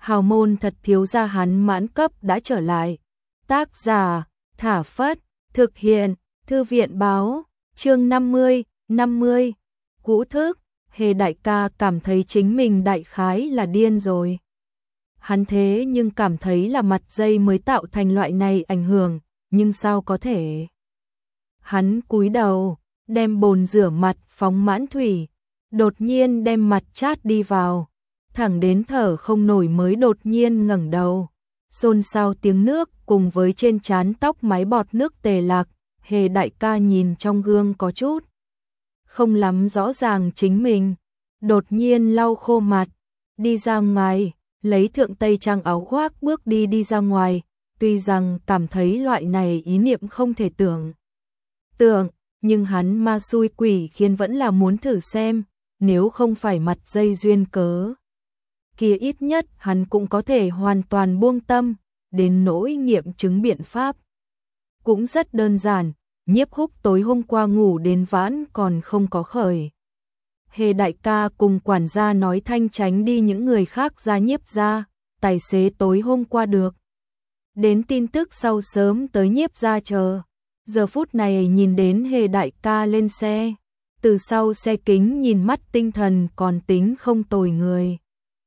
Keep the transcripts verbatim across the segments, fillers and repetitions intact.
hào môn thật thiếu gia hắn mãn cấp đã trở lại. Tác giả, Thả Phất, thực hiện, Thư viện báo, chương năm mươi, năm mươi, cũ thức, Hề đại ca cảm thấy chính mình đại khái là điên rồi. Hắn thế nhưng cảm thấy là mặt dây mới tạo thành loại này ảnh hưởng, nhưng sao có thể? Hắn cúi đầu, đem bồn rửa mặt phóng mãn thủy, đột nhiên đem mặt chát đi vào, thẳng đến thở không nổi mới đột nhiên ngẩng đầu. Xôn xao tiếng nước cùng với trên trán tóc mái bọt nước tề lạc, Hề đại ca nhìn trong gương có chút không lắm rõ ràng chính mình, đột nhiên lau khô mặt, đi ra ngoài, lấy thượng tây trang áo khoác bước đi đi ra ngoài, tuy rằng cảm thấy loại này ý niệm không thể tưởng tượng, nhưng hắn ma xui quỷ khiến vẫn là muốn thử xem, nếu không phải mặt dây duyên cớ kia ít nhất hắn cũng có thể hoàn toàn buông tâm, đến nỗi nghiệm chứng biện pháp. Cũng rất đơn giản, Nhiếp Húc tối hôm qua ngủ đến vãn còn không có khởi. Hề đại ca cùng quản gia nói thanh tránh đi những người khác ra Nhiếp gia, tài xế tối hôm qua được đến tin tức sau sớm tới Nhiếp gia chờ. Giờ phút này nhìn đến Hề đại ca lên xe, từ sau xe kính nhìn mắt tinh thần còn tính không tồi người.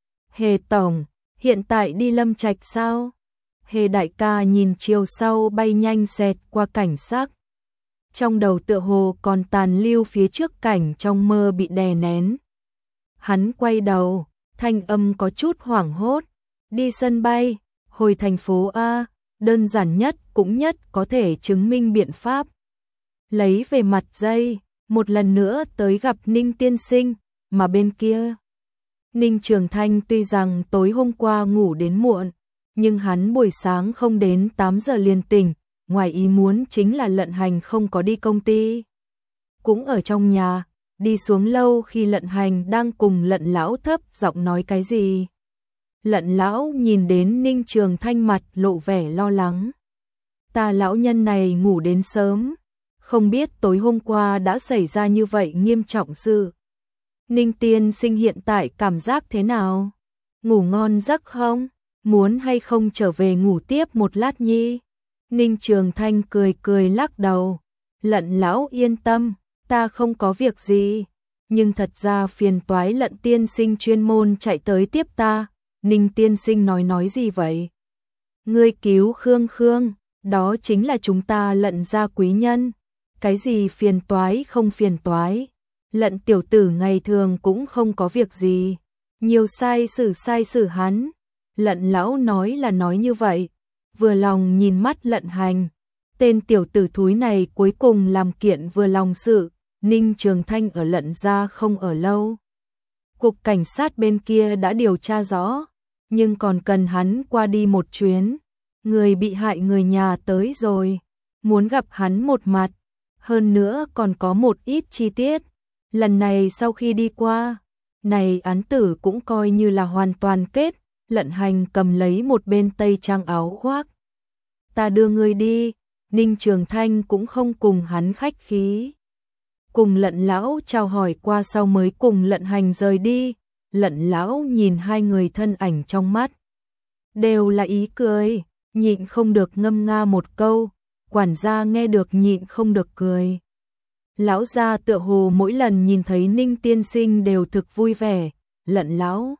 Hề tổng, hiện tại đi Lâm Trạch sao? Hề đại ca nhìn chiều sau bay nhanh xẹt qua cảnh sắc. Trong đầu tựa hồ còn tàn lưu phía trước cảnh trong mơ bị đè nén. Hắn quay đầu, thanh âm có chút hoảng hốt. Đi sân bay, hồi thành phố A, đơn giản nhất cũng nhất có thể chứng minh biện pháp. Lấy về mặt dây, một lần nữa tới gặp Ninh tiên sinh, mà bên kia. Ninh Trường Thanh tuy rằng tối hôm qua ngủ đến muộn, nhưng hắn buổi sáng không đến tám giờ liền tỉnh, ngoài ý muốn chính là Lận Hành không có đi công ty. Cũng ở trong nhà, đi xuống lâu khi Lận Hành đang cùng Lận lão thấp giọng nói cái gì. Lận lão nhìn đến Ninh Trường Thanh mặt lộ vẻ lo lắng. Ta lão nhân này ngủ đến sớm, không biết tối hôm qua đã xảy ra như vậy nghiêm trọng sự. Ninh tiên sinh hiện tại cảm giác thế nào? Ngủ ngon giấc không? Muốn hay không trở về ngủ tiếp một lát nhi? Ninh Trường Thanh cười cười lắc đầu. Lận lão yên tâm, ta không có việc gì. Nhưng thật ra phiền toái Lận tiên sinh chuyên môn chạy tới tiếp ta. Ninh tiên sinh nói nói gì vậy? Ngươi cứu Khương Khương, đó chính là chúng ta Lận gia quý nhân. Cái gì phiền toái không phiền toái? Lận tiểu tử ngày thường cũng không có việc gì, nhiều sai xử sai xử hắn. Lận lão nói là nói như vậy, vừa lòng nhìn mắt Lận Hành. Tên tiểu tử thúi này cuối cùng làm kiện vừa lòng sự. Ninh Trường Thanh ở Lận gia không ở lâu. Cục cảnh sát bên kia đã điều tra rõ, nhưng còn cần hắn qua đi một chuyến. Người bị hại người nhà tới rồi, muốn gặp hắn một mặt, hơn nữa còn có một ít chi tiết. Lần này sau khi đi qua, này án tử cũng coi như là hoàn toàn kết. Lận Hành cầm lấy một bên tây trang áo khoác. Ta đưa ngươi đi. Ninh Trường Thanh cũng không cùng hắn khách khí. Cùng Lận lão chào hỏi qua sau mới cùng Lận Hành rời đi. Lận lão nhìn hai người thân ảnh trong mắt, đều là ý cười, nhịn không được ngâm nga một câu. Quản gia nghe được nhịn không được cười. Lão gia tựa hồ mỗi lần nhìn thấy Ninh tiên sinh đều thực vui vẻ. Lận lão,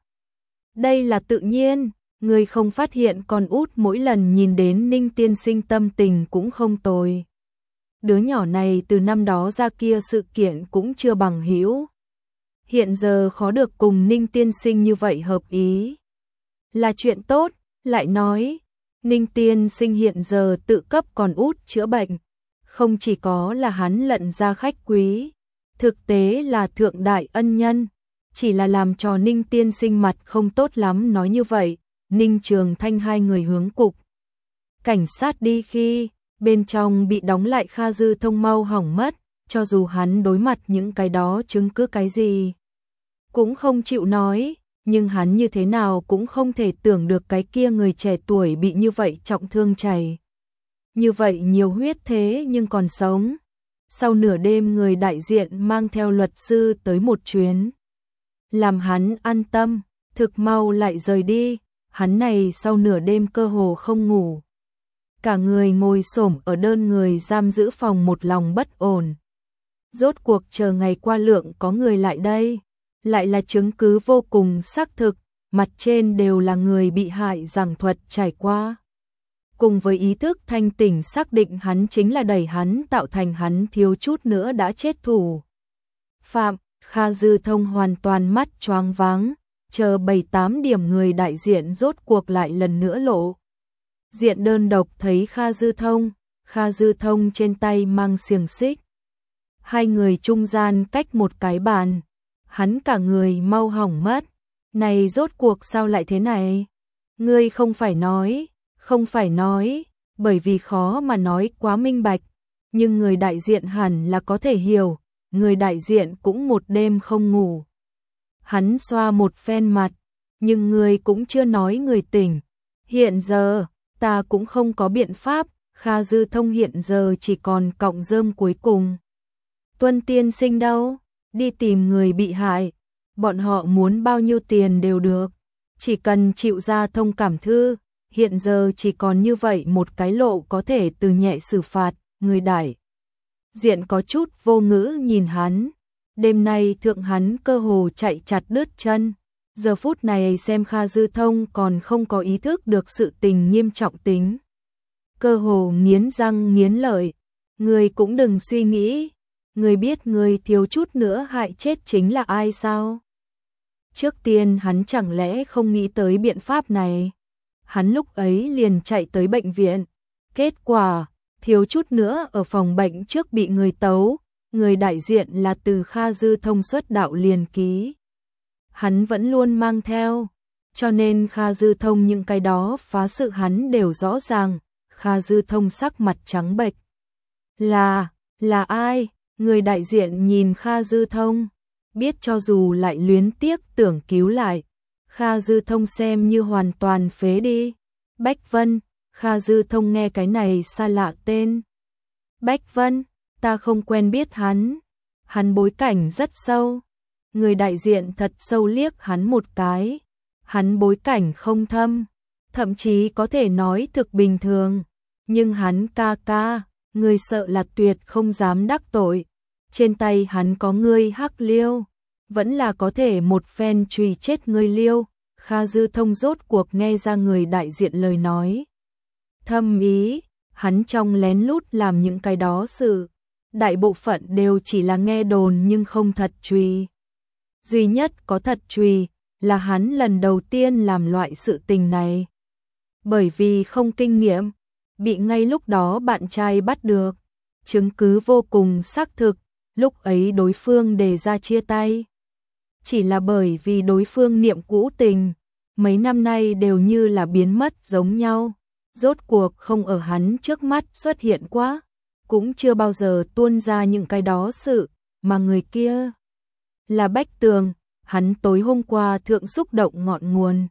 đây là tự nhiên, người không phát hiện con út mỗi lần nhìn đến Ninh tiên sinh tâm tình cũng không tồi. Đứa nhỏ này từ năm đó ra kia sự kiện cũng chưa bằng hữu, hiện giờ khó được cùng Ninh tiên sinh như vậy hợp ý, là chuyện tốt. Lại nói, Ninh tiên sinh hiện giờ tự cấp con út chữa bệnh, không chỉ có là hắn Lận gia khách quý, thực tế là thượng đại ân nhân. Chỉ là làm cho Ninh tiên sinh mặt không tốt lắm nói như vậy. Ninh Trường Thanh hai người hướng cục cảnh sát đi khi bên trong bị đóng lại Kha Dư Thông mau hỏng mất. Cho dù hắn đối mặt những cái đó chứng cứ cái gì cũng không chịu nói, nhưng hắn như thế nào cũng không thể tưởng được cái kia người trẻ tuổi bị như vậy trọng thương chảy như vậy nhiều huyết thế nhưng còn sống. Sau nửa đêm người đại diện mang theo luật sư tới một chuyến, làm hắn an tâm, thực mau lại rời đi. hắn này sau nửa đêm cơ hồ không ngủ. Cả người ngồi xổm ở đơn người giam giữ phòng một lòng bất ổn. Rốt cuộc chờ ngày qua lượng có người lại đây, lại là chứng cứ vô cùng xác thực, mặt trên đều là người bị hại giảng thuật trải qua. Cùng với ý thức thanh tỉnh xác định hắn chính là đẩy hắn tạo thành hắn thiếu chút nữa đã chết thủ phạm, Kha Dư Thông hoàn toàn mắt choáng váng, chờ bảy tám điểm người đại diện rốt cuộc lại lần nữa lộ. Diện đơn độc thấy Kha Dư Thông, Kha Dư Thông trên tay mang xiềng xích. Hai người trung gian cách một cái bàn, hắn cả người mau hỏng mất. Này rốt cuộc sao lại thế này? Ngươi không phải nói, không phải nói, bởi vì khó mà nói quá minh bạch, nhưng người đại diện hẳn là có thể hiểu, người đại diện cũng một đêm không ngủ. Hắn xoa một phen mặt, nhưng người cũng chưa nói người tỉnh. Hiện giờ, ta cũng không có biện pháp, Kha Dư Thông hiện giờ chỉ còn cọng rơm cuối cùng. Tuân tiên sinh đâu? Đi tìm người bị hại, bọn họ muốn bao nhiêu tiền đều được, chỉ cần chịu ra thông cảm thư, hiện giờ chỉ còn như vậy một cái lộ có thể từ nhẹ xử phạt, người đại diện có chút vô ngữ nhìn hắn. Đêm nay thượng hắn cơ hồ chạy chặt đứt chân, giờ phút này xem Kha Dư Thông còn không có ý thức được sự tình nghiêm trọng tính. Cơ hồ nghiến răng nghiến lợi, người cũng đừng suy nghĩ, người biết người thiếu chút nữa hại chết chính là ai sao? Trước tiên hắn chẳng lẽ không nghĩ tới biện pháp này? Hắn lúc ấy liền chạy tới bệnh viện, kết quả, thiếu chút nữa ở phòng bệnh trước bị người tấu, người đại diện là từ Kha Dư Thông xuất đạo liền ký. Hắn vẫn luôn mang theo, cho nên Kha Dư Thông những cái đó phá sự hắn đều rõ ràng, Kha Dư Thông sắc mặt trắng bệch. Là, là ai? Người đại diện nhìn Kha Dư Thông, biết cho dù lại luyến tiếc tưởng cứu lại, Kha Dư Thông xem như hoàn toàn phế đi. Bách Vân, Kha Dư Thông nghe cái này xa lạ tên. Bách Vân, ta không quen biết hắn, hắn bối cảnh rất sâu. Người đại diện thật sâu liếc hắn một cái, hắn bối cảnh không thâm, thậm chí có thể nói thực bình thường, nhưng hắn ca ca, người sợ là tuyệt không dám đắc tội. Trên tay hắn có ngươi hắc liêu, vẫn là có thể một phen chùy chết ngươi liêu. Kha Dư Thông rốt cuộc nghe ra người đại diện lời nói thâm ý, hắn trong lén lút làm những cái đó sự, đại bộ phận đều chỉ là nghe đồn nhưng không thật chùy. Duy nhất có thật chùy là hắn lần đầu tiên làm loại sự tình này. Bởi vì không kinh nghiệm, bị ngay lúc đó bạn trai bắt được, chứng cứ vô cùng xác thực, lúc ấy đối phương đề ra chia tay. Chỉ là bởi vì đối phương niệm cũ tình, mấy năm nay đều như là biến mất giống nhau, rốt cuộc không ở hắn trước mắt xuất hiện quá, cũng chưa bao giờ tuôn ra những cái đó sự, mà người kia là Bách Tường, hắn tối hôm qua thượng xúc động ngọn nguồn.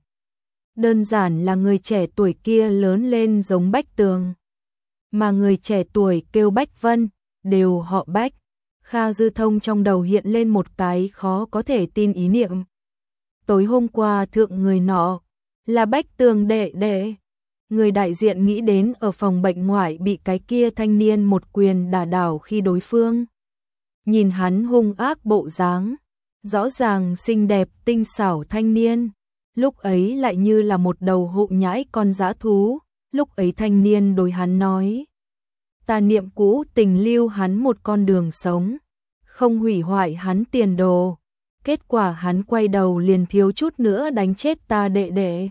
Đơn giản là người trẻ tuổi kia lớn lên giống Bách Tường, mà người trẻ tuổi kêu Bách Vân, đều họ Bách. Kha Dư Thông trong đầu hiện lên một cái khó có thể tin ý niệm. Tối hôm qua thượng người nọ là Bách Tường đệ đệ. Người đại diện nghĩ đến ở phòng bệnh ngoại bị cái kia thanh niên một quyền đả đảo khi đối phương. Nhìn hắn hung ác bộ dáng, rõ ràng xinh đẹp tinh xảo thanh niên, lúc ấy lại như là một đầu hụ nhãi con dã thú. Lúc ấy thanh niên đối hắn nói, ta niệm cũ tình lưu hắn một con đường sống, không hủy hoại hắn tiền đồ. Kết quả hắn quay đầu liền thiếu chút nữa đánh chết ta đệ đệ.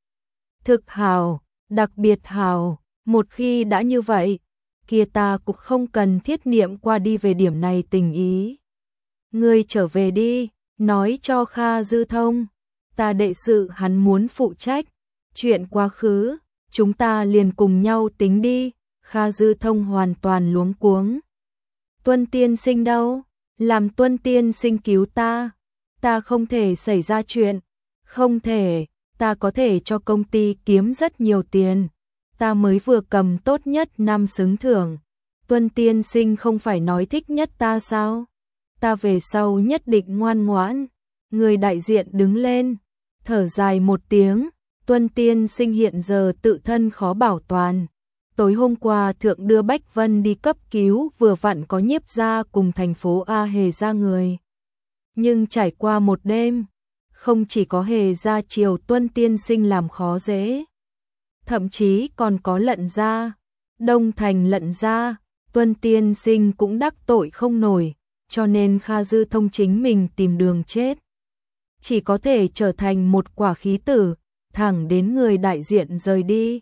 Thực hào, đặc biệt hào, một khi đã như vậy, kia ta cũng không cần thiết niệm qua đi về điểm này tình ý. Ngươi trở về đi, nói cho Kha Dư Thông, ta đệ sự hắn muốn phụ trách, chuyện quá khứ, chúng ta liền cùng nhau tính đi. Kha Dư Thông hoàn toàn luống cuống. Tuân tiên sinh đâu? Làm Tuân tiên sinh cứu ta. Ta không thể xảy ra chuyện. Không thể, ta có thể cho công ty kiếm rất nhiều tiền. Ta mới vừa cầm tốt nhất năm xứng thưởng. Tuân tiên sinh không phải nói thích nhất ta sao? Ta về sau nhất định ngoan ngoãn. Người đại diện đứng lên, thở dài một tiếng, Tuân tiên sinh hiện giờ tự thân khó bảo toàn. Tối hôm qua thượng đưa Bách Vân đi cấp cứu, vừa vặn có Nhiếp gia cùng thành phố A Hề ra người. Nhưng trải qua một đêm, không chỉ có Hề gia chiều Tuân tiên sinh làm khó dễ, thậm chí còn có Lận gia, Đông Thành Lận gia, Tuân tiên sinh cũng đắc tội không nổi, cho nên Kha Dư Thông chính mình tìm đường chết. Chỉ có thể trở thành một quả khí tử, thẳng đến người đại diện rời đi.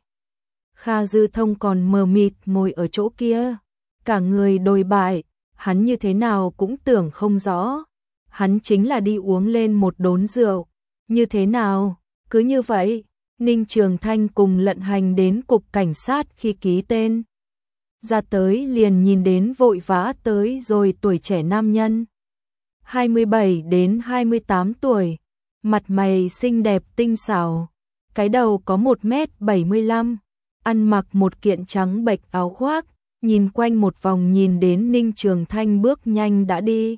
Kha Dư Thông còn mờ mịt ngồi ở chỗ kia, cả người đồi bại, hắn như thế nào cũng tưởng không rõ. Hắn chính là đi uống lên một đốn rượu, như thế nào, cứ như vậy. Ninh Trường Thanh cùng Lận Hành đến cục cảnh sát, khi ký tên ra tới liền nhìn đến vội vã tới rồi tuổi trẻ nam nhân, hai mươi bảy đến hai mươi tám tuổi, mặt mày xinh đẹp tinh xảo, cái đầu có một mét bảy mươi lăm, ăn mặc một kiện trắng bệch áo khoác, nhìn quanh một vòng nhìn đến Ninh Trường Thanh bước nhanh đã đi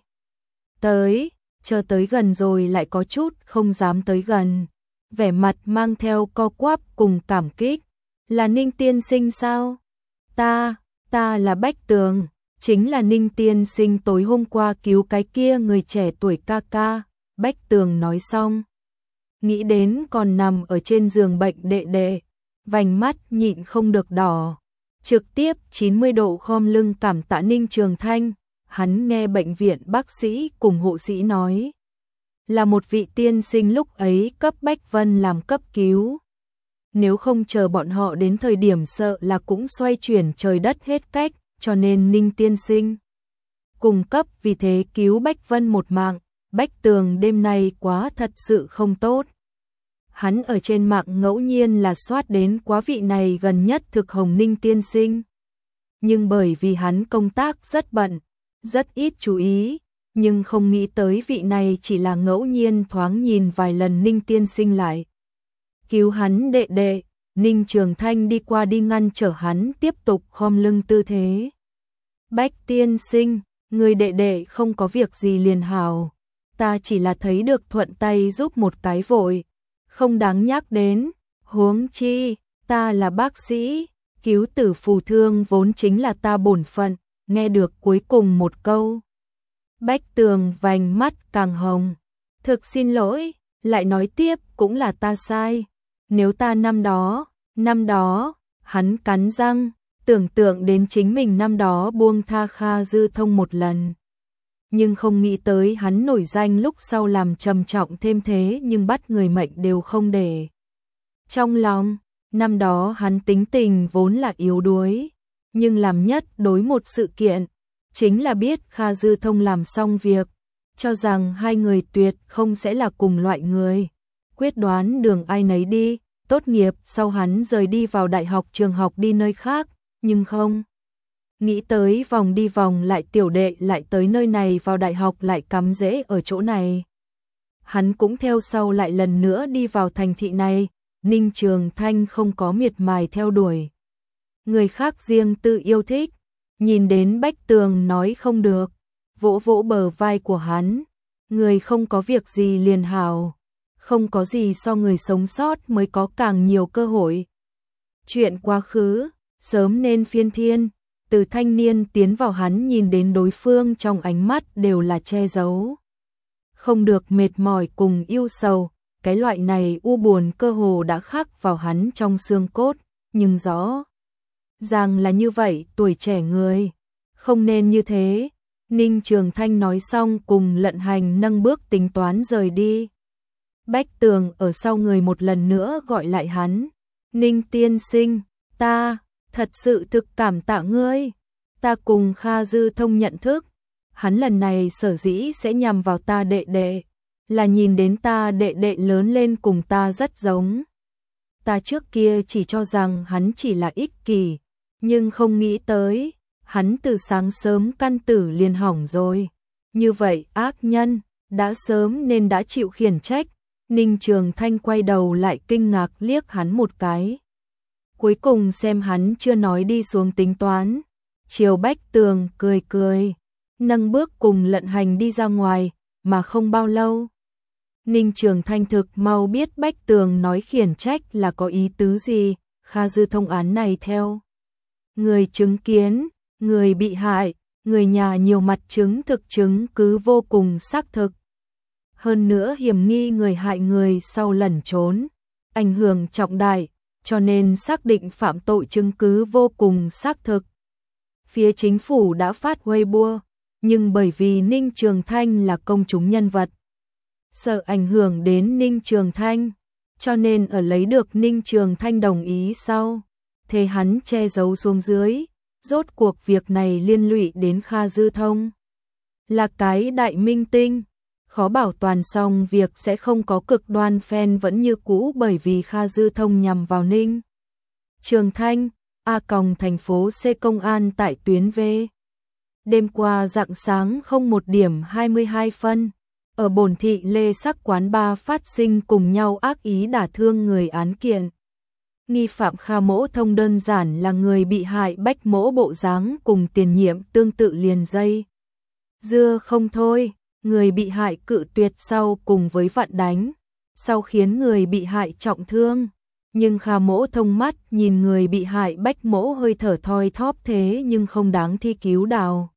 tới, chờ tới gần rồi lại có chút không dám tới gần, vẻ mặt mang theo co quắp cùng cảm kích. Là Ninh tiên sinh sao? Ta, ta là Bách Tường, chính là Ninh tiên sinh tối hôm qua cứu cái kia người trẻ tuổi ca ca. Bách Tường nói xong, nghĩ đến còn nằm ở trên giường bệnh đệ đệ, vành mắt nhịn không được đỏ, trực tiếp chín mươi độ khom lưng cảm tạ Ninh Trường Thanh. Hắn nghe bệnh viện bác sĩ cùng hộ sĩ nói, là một vị tiên sinh lúc ấy cấp Bách Vân làm cấp cứu. Nếu không chờ bọn họ đến thời điểm sợ là cũng xoay chuyển trời đất hết cách, cho nên Ninh tiên sinh cung cấp vì thế cứu Bách Vân một mạng. Bách Tường đêm nay quá thật sự không tốt. Hắn ở trên mạng ngẫu nhiên là soát đến quá vị này gần nhất thực hồng Ninh tiên sinh. Nhưng bởi vì hắn công tác rất bận, rất ít chú ý, nhưng không nghĩ tới vị này chỉ là ngẫu nhiên thoáng nhìn vài lần Ninh tiên sinh lại cứu hắn đệ đệ. Ninh Trường Thanh đi qua đi ngăn trở hắn tiếp tục khom lưng tư thế. Bách tiên sinh, người đệ đệ không có việc gì liền hào, ta chỉ là thấy được thuận tay giúp một cái vội, không đáng nhắc đến, huống chi, ta là bác sĩ, cứu tử phù thương vốn chính là ta bổn phận. Nghe được cuối cùng một câu, Bách Tường vành mắt càng hồng. Thực xin lỗi, lại nói tiếp cũng là ta sai. Nếu ta năm đó, năm đó, hắn cắn răng, tưởng tượng đến chính mình năm đó buông tha Kha Dư Thông một lần. Nhưng không nghĩ tới hắn nổi danh lúc sau làm trầm trọng thêm thế, nhưng bắt người mệnh đều không để trong lòng. Năm đó hắn tính tình vốn là yếu đuối, nhưng làm nhất đối một sự kiện, chính là biết Kha Dư Thông làm xong việc, cho rằng hai người tuyệt không sẽ là cùng loại người, quyết đoán đường ai nấy đi. Tốt nghiệp sau hắn rời đi vào đại học trường học đi nơi khác, nhưng không nghĩ tới vòng đi vòng lại tiểu đệ lại tới nơi này vào đại học lại cắm rễ ở chỗ này. Hắn cũng theo sau lại lần nữa đi vào thành thị này. Ninh Trường Thanh không có miệt mài theo đuổi người khác riêng tự yêu thích, nhìn đến Bách Tường nói không được, vỗ vỗ bờ vai của hắn, người không có việc gì liền hào, không có gì so người sống sót mới có càng nhiều cơ hội. Chuyện quá khứ, sớm nên phiên thiên. Từ thanh niên tiến vào hắn nhìn đến đối phương trong ánh mắt đều là che giấu không được mệt mỏi cùng yêu sầu, cái loại này u buồn cơ hồ đã khắc vào hắn trong xương cốt, nhưng rõ ràng là như vậy, tuổi trẻ người không nên như thế. Ninh Trường Thanh nói xong cùng Lận Hành nâng bước tính toán rời đi. Bách Tường ở sau người một lần nữa gọi lại hắn, Ninh tiên sinh, ta thật sự thực cảm tạ ngươi, ta cùng Kha Dư Thông nhận thức, hắn lần này sở dĩ sẽ nhằm vào ta đệ đệ, là nhìn đến ta đệ đệ lớn lên cùng ta rất giống. Ta trước kia chỉ cho rằng hắn chỉ là ích kỷ, nhưng không nghĩ tới, hắn từ sáng sớm căn tử liền hỏng rồi. Như vậy ác nhân, đã sớm nên đã chịu khiển trách. Ninh Trường Thanh quay đầu lại kinh ngạc liếc hắn một cái. Cuối cùng xem hắn chưa nói đi xuống tính toán. Triều Bách Tường cười cười, nâng bước cùng Lận Hành đi ra ngoài, mà không bao lâu. Ninh Trường Thanh thực mau biết Bách Tường nói khiển trách là có ý tứ gì, Kha Dư Thông án này theo người chứng kiến, người bị hại, người nhà nhiều mặt chứng thực chứng cứ vô cùng xác thực. Hơn nữa hiểm nghi người hại người sau lẩn trốn, ảnh hưởng trọng đại, cho nên xác định phạm tội chứng cứ vô cùng xác thực. Phía chính phủ đã phát Weibo, nhưng bởi vì Ninh Trường Thanh là công chúng nhân vật, sợ ảnh hưởng đến Ninh Trường Thanh, cho nên ở lấy được Ninh Trường Thanh đồng ý sau, thế hắn che giấu xuống dưới, rốt cuộc việc này liên lụy đến Kha Dư Thông. Là cái đại minh tinh, khó bảo toàn xong việc sẽ không có cực đoan fan vẫn như cũ bởi vì Kha Dư Thông nhằm vào Ninh Trường Thanh, A Còng thành phố C công an tại tuyến V. Đêm qua rạng sáng không một điểm hai mươi hai phân, ở Bồn Thị Lê Sắc quán bar phát sinh cùng nhau ác ý đả thương người án kiện. Nghi phạm Kha Mỗ Thông đơn giản là người bị hại Bách Mỗ bộ dáng cùng tiền nhiệm tương tự liền dây. Dưa không thôi, người bị hại cự tuyệt sau cùng với vặn đánh, sau khiến người bị hại trọng thương. Nhưng Kha Mỗ Thông mắt nhìn người bị hại Bách Mỗ hơi thở thoi thóp thế nhưng không đáng thi cứu đào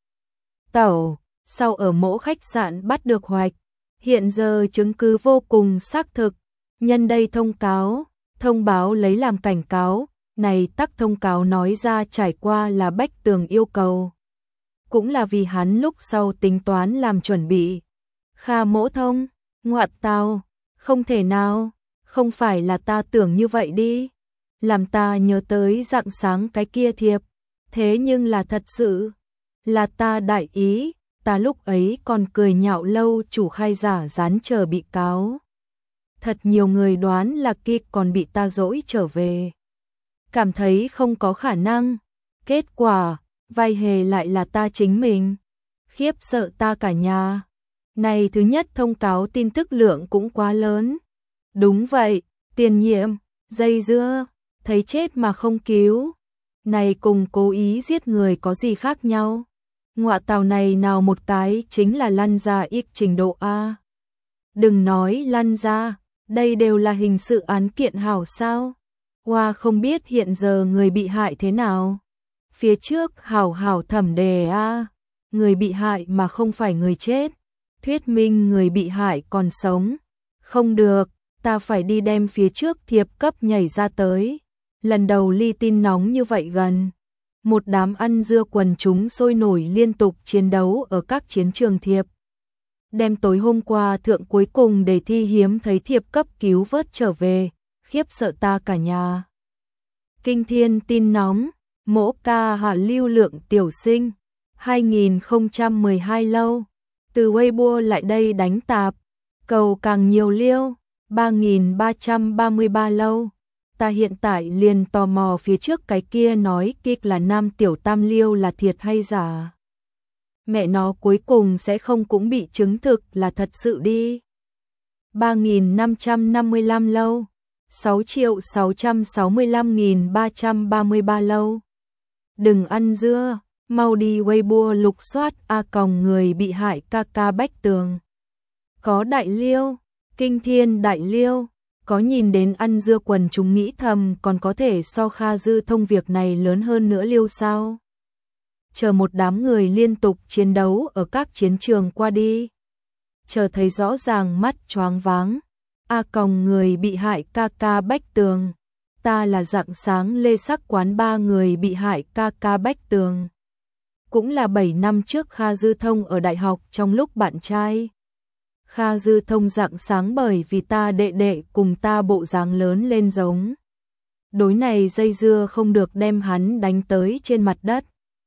tẩu, sau ở Mỗ khách sạn bắt được hoạch. Hiện giờ chứng cứ vô cùng xác thực, nhân đây thông cáo, thông báo lấy làm cảnh cáo, này tắc thông cáo nói ra trải qua là Bách Tường yêu cầu. Cũng là vì hắn lúc sau tính toán làm chuẩn bị. Kha Mỗ Thông, ngoại tao, không thể nào, không phải là ta tưởng như vậy đi. Làm ta nhớ tới rạng sáng cái kia thiệp, thế nhưng là thật sự, là ta đại ý. Ta lúc ấy còn cười nhạo lâu chủ khai giả dán chờ bị cáo. Thật nhiều người đoán là kịch còn bị ta dỗi trở về. Cảm thấy không có khả năng. Kết quả, vai hề lại là ta chính mình. Khiếp sợ ta cả nhà. Này thứ nhất thông cáo tin tức lượng cũng quá lớn. Đúng vậy, tiền nhiệm, dây dưa, thấy chết mà không cứu. Này cùng cố ý giết người có gì khác nhau? Ngọa tàu này nào một cái chính là lăn ra ít trình độ A. Đừng nói lăn ra, đây đều là hình sự án kiện hảo sao. Hoa không biết hiện giờ người bị hại thế nào. Phía trước hảo hảo thẩm đề A, người bị hại mà không phải người chết. Thuyết minh người bị hại còn sống. Không được, ta phải đi đem phía trước thiệp cấp nhảy ra tới. Lần đầu ly tin nóng như vậy gần. Một đám ăn dưa quần chúng sôi nổi liên tục chiến đấu ở các chiến trường thiệp. Đem tối hôm qua thượng cuối cùng để thi hiếm thấy thiệp cấp cứu vớt trở về, khiếp sợ ta cả nhà. Kinh thiên tin nóng, Mỗ ca hạ lưu lượng tiểu sinh, hai nghìn không trăm mười hai lâu, từ Weibo lại đây đánh tạp, cầu càng nhiều liêu, ba nghìn ba trăm ba mươi ba lâu. Ta hiện tại liền tò mò phía trước cái kia nói kịch là nam tiểu tam liêu là thiệt hay giả. Mẹ nó cuối cùng sẽ không cũng bị chứng thực là thật sự đi. ba nghìn năm trăm năm mươi lăm lâu, sáu triệu sáu trăm sáu mươi lăm nghìn ba trăm ba mươi ba lâu. Đừng ăn dưa, mau đi Weibo lục soát A Còng người bị hại ca ca Bách Tường. Có đại liêu, kinh thiên đại liêu. Có nhìn đến ăn dưa quần chúng nghĩ thầm còn có thể so Kha Dư Thông việc này lớn hơn nữa liêu sao. Chờ một đám người liên tục chiến đấu ở các chiến trường qua đi. Chờ thấy rõ ràng mắt choáng váng. A Còng người bị hại ca ca Bách Tường. Ta là rạng sáng Lê Sắc quán ba người bị hại ca ca Bách Tường. Cũng là bảy năm trước Kha Dư Thông ở đại học trong lúc bạn trai. Kha Dư Thông rạng sáng bởi vì ta đệ đệ cùng ta bộ dáng lớn lên giống. Đối này dây dưa không được đem hắn đánh tới trên mặt đất.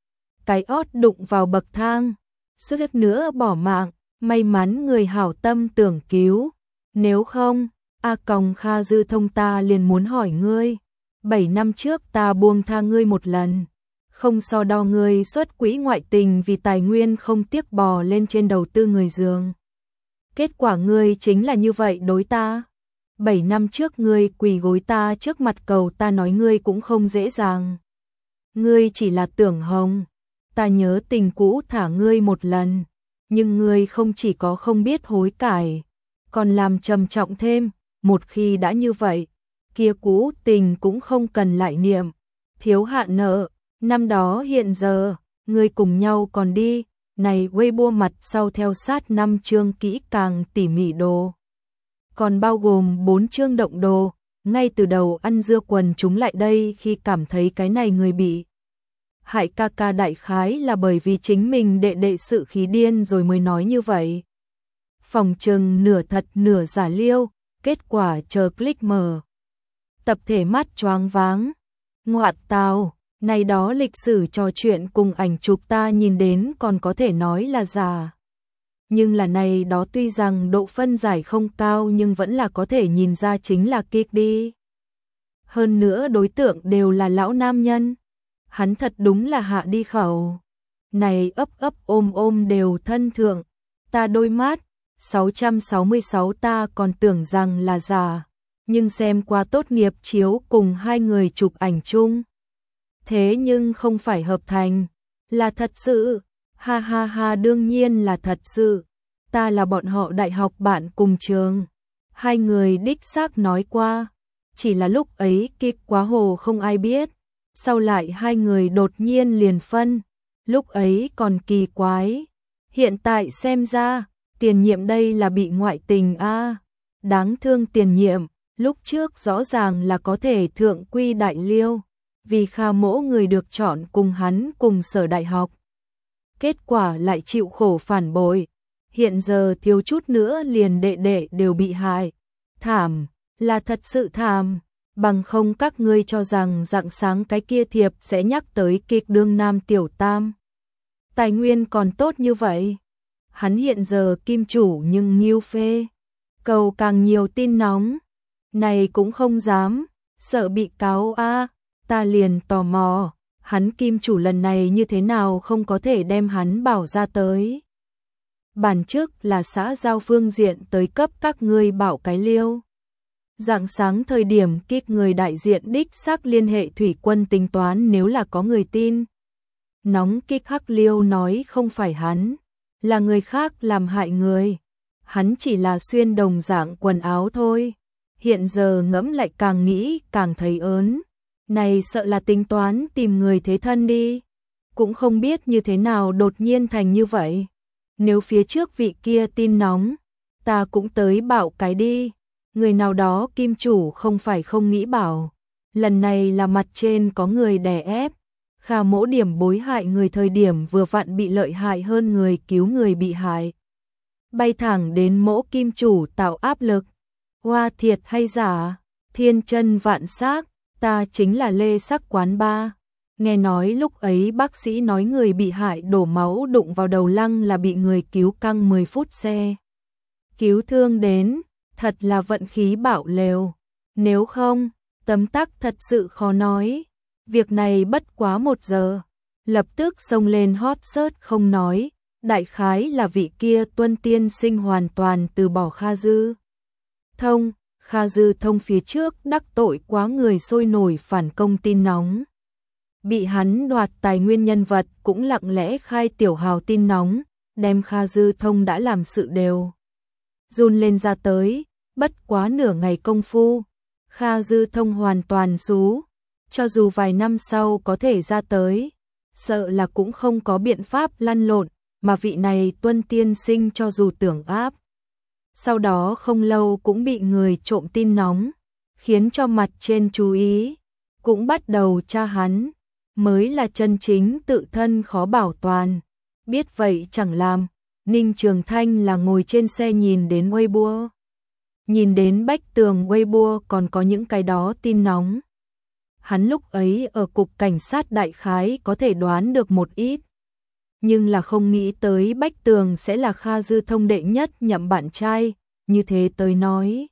Cái ót đụng vào bậc thang, suýt nữa bỏ mạng, may mắn người hảo tâm tưởng cứu. Nếu không, A Còng Kha Dư Thông ta liền muốn hỏi ngươi. Bảy năm trước ta buông tha ngươi một lần. Không so đo ngươi xuất quỹ ngoại tình vì tài nguyên không tiếc bò lên trên đầu tư người giường. Kết quả ngươi chính là như vậy đối ta. Bảy năm trước ngươi quỳ gối ta trước mặt cầu ta nói ngươi cũng không dễ dàng. Ngươi chỉ là tưởng hồng. Ta nhớ tình cũ thả ngươi một lần. Nhưng ngươi không chỉ có không biết hối cải. còn làm trầm trọng thêm, một khi đã như vậy, kia cũ tình cũng không cần lại niệm, thiếu hạn nợ, năm đó hiện giờ, người cùng nhau còn đi, này Weibo mặt sau theo sát năm chương kỹ càng tỉ mỉ đồ. Còn bao gồm bốn chương động đồ, ngay từ đầu ăn dưa quần chúng lại đây khi cảm thấy cái này người bị hại ca ca đại khái là bởi vì chính mình đệ đệ sự khí điên rồi mới nói như vậy. Phòng trừng nửa thật nửa giả liêu, kết quả chờ click mở. Tập thể mắt choáng váng. Ngoạn tào, này đó lịch sử trò chuyện cùng ảnh chụp ta nhìn đến còn có thể nói là giả. Nhưng là này đó tuy rằng độ phân giải không cao nhưng vẫn là có thể nhìn ra chính là kịch đi. Hơn nữa đối tượng đều là lão nam nhân. Hắn thật đúng là hạ đi khẩu. Này ấp ấp ôm ôm đều thân thượng. Ta đôi mắt, sáu trăm sáu mươi sáu ta còn tưởng rằng là giả. Nhưng xem qua tốt nghiệp chiếu cùng hai người chụp ảnh chung. Thế nhưng không phải hợp thành. Là thật sự. Ha ha ha đương nhiên là thật sự. Ta là bọn họ đại học bạn cùng trường. Hai người đích xác nói qua. Chỉ là lúc ấy kịch quá hồ không ai biết. Sau lại hai người đột nhiên liền phân. Lúc ấy còn kỳ quái. Hiện tại xem ra, tiền nhiệm đây là bị ngoại tình a à. Đáng thương tiền nhiệm, lúc trước rõ ràng là có thể thượng quy đại liêu. Vì Kha Mỗ người được chọn cùng hắn cùng sở đại học. Kết quả lại chịu khổ phản bội. Hiện giờ thiếu chút nữa liền đệ đệ đều bị hại. Thảm, là thật sự thảm. Bằng không các ngươi cho rằng rạng sáng cái kia thiệp sẽ nhắc tới kịch đương nam tiểu tam. Tài nguyên còn tốt như vậy. Hắn hiện giờ kim chủ nhưng nghiêu phê. Cầu càng nhiều tin nóng. Này cũng không dám. Sợ bị cáo a à, ta liền tò mò. Hắn kim chủ lần này như thế nào không có thể đem hắn bảo ra tới. Bản trước là xã giao phương diện tới cấp các ngươi bảo cái liêu. Rạng sáng thời điểm kích người đại diện đích xác liên hệ thủy quân tính toán nếu là có người tin. Nóng kích hắc liêu nói không phải hắn, là người khác làm hại người. Hắn chỉ là xuyên đồng dạng quần áo thôi. Hiện giờ ngẫm lại càng nghĩ càng thấy ớn. Này sợ là tính toán tìm người thế thân đi. Cũng không biết như thế nào đột nhiên thành như vậy. Nếu phía trước vị kia tin nóng, ta cũng tới bảo cái đi. Người nào đó kim chủ không phải không nghĩ bảo. Lần này là mặt trên có người đè ép. Kha Mỗ điểm bối hại người thời điểm vừa vặn bị lợi hại hơn người cứu người bị hại. Bay thẳng đến Mỗ kim chủ tạo áp lực. Hoa thiệt hay giả, thiên chân vạn xác, ta chính là Lê Sắc quán ba. Nghe nói lúc ấy bác sĩ nói người bị hại đổ máu đụng vào đầu lăng là bị người cứu căng mười phút xe. Cứu thương đến, thật là vận khí bạo lều. Nếu không, tấm tắc thật sự khó nói. Việc này bất quá một giờ. Lập tức xông lên hot search không nói. Đại khái là vị kia Tuân tiên sinh hoàn toàn từ bỏ Kha Dư Thông. Kha Dư Thông phía trước đắc tội quá người sôi nổi phản công tin nóng. Bị hắn đoạt tài nguyên nhân vật cũng lặng lẽ khai tiểu hào tin nóng, đem Kha Dư Thông đã làm sự đều run lên ra tới, bất quá nửa ngày công phu, Kha Dư Thông hoàn toàn xú, cho dù vài năm sau có thể ra tới, sợ là cũng không có biện pháp lăn lộn, mà vị này Tuân tiên sinh cho dù tưởng áp. Sau đó không lâu cũng bị người trộm tin nóng, khiến cho mặt trên chú ý, cũng bắt đầu tra hắn. Mới là chân chính tự thân khó bảo toàn. Biết vậy chẳng làm, Ninh Trường Thanh là ngồi trên xe nhìn đến Weibo. Nhìn đến bách tường Weibo còn có những cái đó tin nóng. Hắn lúc ấy ở cục cảnh sát đại khái có thể đoán được một ít. Nhưng là không nghĩ tới bách tường sẽ là Kha Dư Thông đệ nhất nhậm bạn trai, như thế tới nói.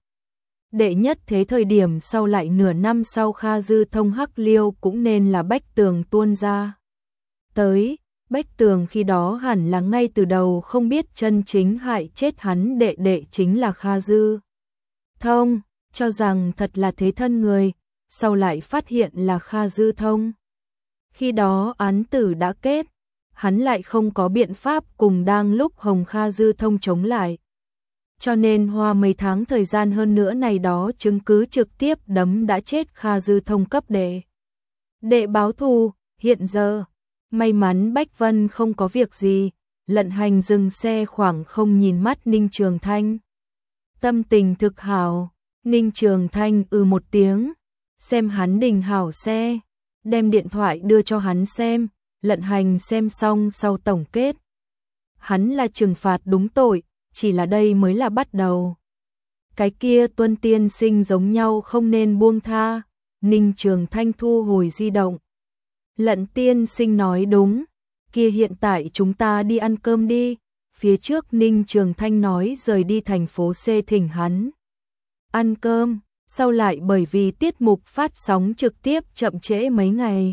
Đệ nhất thế thời điểm sau lại nửa năm sau Kha Dư Thông hắc liêu cũng nên là bách tường tuôn ra. Tới, bách tường khi đó hẳn là ngay từ đầu không biết chân chính hại chết hắn đệ đệ chính là Kha Dư Thông, cho rằng thật là thế thân người, sau lại phát hiện là Kha Dư Thông. Khi đó án tử đã kết, hắn lại không có biện pháp cùng đang lúc Hồng Kha Dư Thông chống lại. cho nên hoa mấy tháng thời gian hơn nữa này đó chứng cứ trực tiếp đấm đã chết Kha Dư Thông cấp đệ. Đệ báo thù, hiện giờ, may mắn Bách Vân không có việc gì, Lận Hành dừng xe khoảng không nhìn mắt Ninh Trường Thanh. Tâm tình thực hảo, Ninh Trường Thanh ừ một tiếng, xem hắn đình hảo xe, đem điện thoại đưa cho hắn xem, Lận Hành xem xong sau tổng kết. Hắn là trừng phạt đúng tội, chỉ là đây mới là bắt đầu. Cái kia Tuân tiên sinh giống nhau không nên buông tha, Ninh Trường Thanh thu hồi di động. Lận tiên sinh nói đúng, kia hiện tại chúng ta đi ăn cơm đi, phía trước Ninh Trường Thanh nói rời đi thành phố C thỉnh hắn. Ăn cơm, sau lại bởi vì tiết mục phát sóng trực tiếp chậm trễ mấy ngày.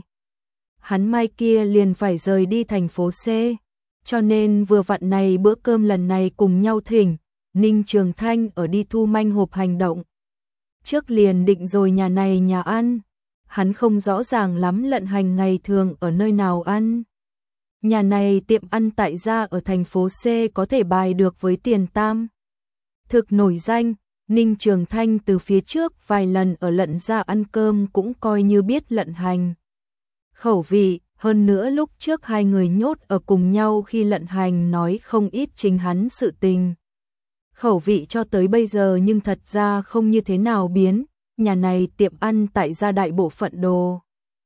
Hắn mai kia liền phải rời đi thành phố C, cho nên vừa vặn này bữa cơm lần này cùng nhau thỉnh, Ninh Trường Thanh ở đi thu manh hộp hành động. Trước liền định rồi nhà này nhà ăn, hắn không rõ ràng lắm Lận Hành ngày thường ở nơi nào ăn. Nhà này tiệm ăn tại gia ở thành phố C có thể bài được với tiền tam. Thực nổi danh, Ninh Trường Thanh từ phía trước vài lần ở Lận gia ăn cơm cũng coi như biết Lận Hành khẩu vị, hơn nữa lúc trước hai người nhốt ở cùng nhau khi Lận Hành nói không ít chính hắn sự tình. Khẩu vị cho tới bây giờ nhưng thật ra không như thế nào biến, nhà này tiệm ăn tại gia đại bộ phận đồ